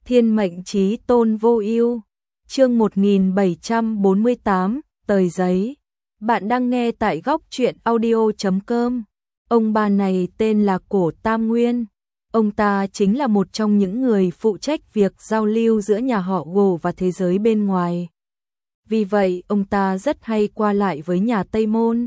Thiên mệnh chí tôn vô ưu. Chương 1748, tờ giấy. Bạn đang nghe tại góc truyện audio.com. Ông bà này tên là Cổ Tam Nguyên. Ông ta chính là một trong những người phụ trách việc giao lưu giữa nhà họ Gồ và thế giới bên ngoài. Vì vậy, ông ta rất hay qua lại với nhà Tây Môn.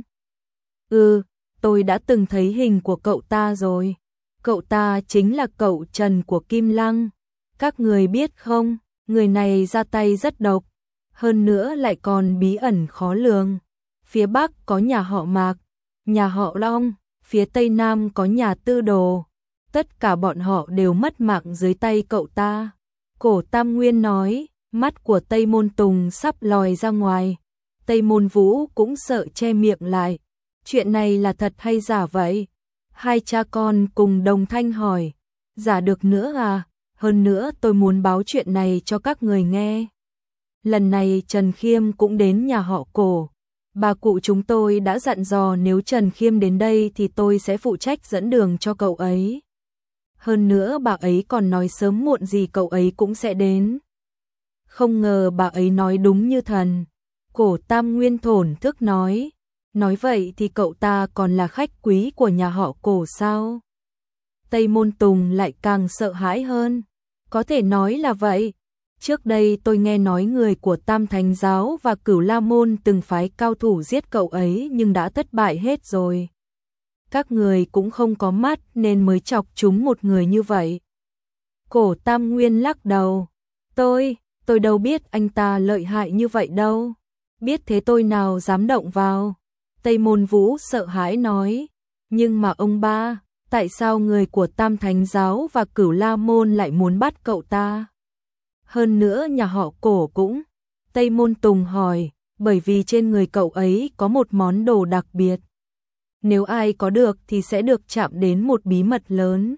Tôi đã từng thấy hình của cậu ta rồi. Cậu ta chính là cậu Trần của Kim Lăng. Các người biết không, người này ra tay rất độc, hơn nữa lại còn bí ẩn khó lường. Phía Bắc có nhà họ Mạc, nhà họ Long, phía Tây Nam có nhà Tư Đồ. Tất cả bọn họ đều mất mạng dưới tay cậu ta. Cổ Tam Nguyên nói, mắt của Tây Môn Tùng sắp lòi ra ngoài. Tây Môn Vũ cũng sợ che miệng lại. Chuyện này là thật hay giả vậy? Hai cha con cùng đồng thanh hỏi. Giả được nữa à? Hơn nữa tôi muốn báo chuyện này cho các người nghe. Lần này Trần Khiêm cũng đến nhà họ Cổ. Bà cụ chúng tôi đã dặn dò nếu Trần Khiêm đến đây thì tôi sẽ phụ trách dẫn đường cho cậu ấy. Hơn nữa bà ấy còn nói sớm muộn gì cậu ấy cũng sẽ đến. Không ngờ bà ấy nói đúng như thần. Cổ Tam Nguyên thổn thức nói. Nói vậy thì cậu ta còn là khách quý của nhà họ Cổ sao? Tây Môn Tùng lại càng sợ hãi hơn. Có thể nói là vậy. Trước đây tôi nghe nói người của Tam Thánh Giáo và Cửu La Môn từng phái cao thủ giết cậu ấy nhưng đã thất bại hết rồi. Các người cũng không có mắt nên mới chọc chúng một người như vậy. Cổ Tam Nguyên lắc đầu. Tôi đâu biết anh ta lợi hại như vậy đâu. Biết thế tôi nào dám động vào. Tây Môn Vũ sợ hãi nói. Nhưng mà ông ba, tại sao người của Tam Thánh Giáo và Cửu La Môn lại muốn bắt cậu ta? Hơn nữa nhà họ Cổ cũng. Tây Môn Tùng hỏi, bởi vì trên người cậu ấy có một món đồ đặc biệt. Nếu ai có được thì sẽ được chạm đến một bí mật lớn.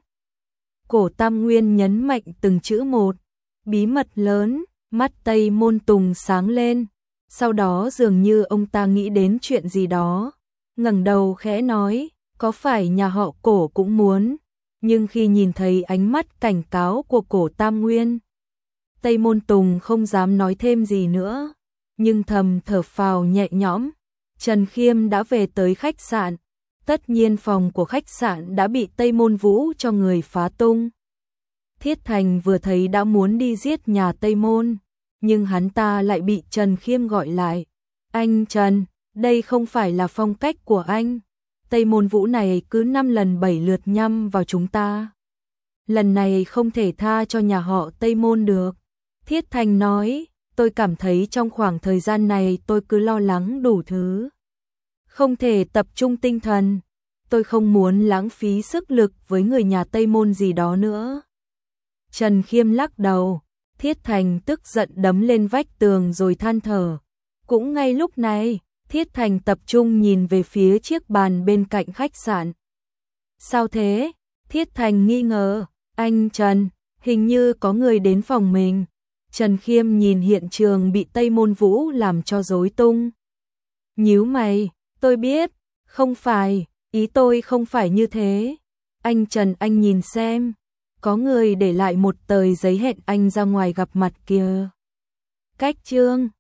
Cổ Tam Nguyên nhấn mạnh từng chữ một. Bí mật lớn, mắt Tây Môn Tùng sáng lên. Sau đó dường như ông ta nghĩ đến chuyện gì đó. Ngẩng đầu khẽ nói, có phải nhà họ Cổ cũng muốn. Nhưng khi nhìn thấy ánh mắt cảnh cáo của Cổ Tam Nguyên, Tây Môn Tùng không dám nói thêm gì nữa. Nhưng thầm thở phào nhẹ nhõm. Trần Khiêm đã về tới khách sạn. Tất nhiên phòng của khách sạn đã bị Tây Môn Vũ cho người phá tung. Thiết Thành vừa thấy đã muốn đi giết nhà Tây Môn. Nhưng hắn ta lại bị Trần Khiêm gọi lại. Anh Trần, đây không phải là phong cách của anh. Tây Môn Vũ này cứ 5 lần 7 lượt nhắm vào chúng ta. Lần này không thể tha cho nhà họ Tây Môn được. Thiết Thành nói, tôi cảm thấy trong khoảng thời gian này tôi cứ lo lắng đủ thứ. Không thể tập trung tinh thần. Tôi không muốn lãng phí sức lực với người nhà Tây Môn gì đó nữa. Trần Khiêm lắc đầu. Thiết Thành tức giận đấm lên vách tường rồi than thở. Cũng ngay lúc này, Thiết Thành tập trung nhìn về phía chiếc bàn bên cạnh khách sạn. Sao thế? Thiết Thành nghi ngờ. Anh Trần, hình như có người đến phòng mình. Trần Khiêm nhìn hiện trường bị Tây Môn Vũ làm cho rối tung. Nhíu mày, tôi biết, không phải, ý tôi không phải như thế. Anh Trần anh nhìn xem. Có người để lại một tờ giấy hẹn anh ra ngoài gặp mặt kìa. Cách chương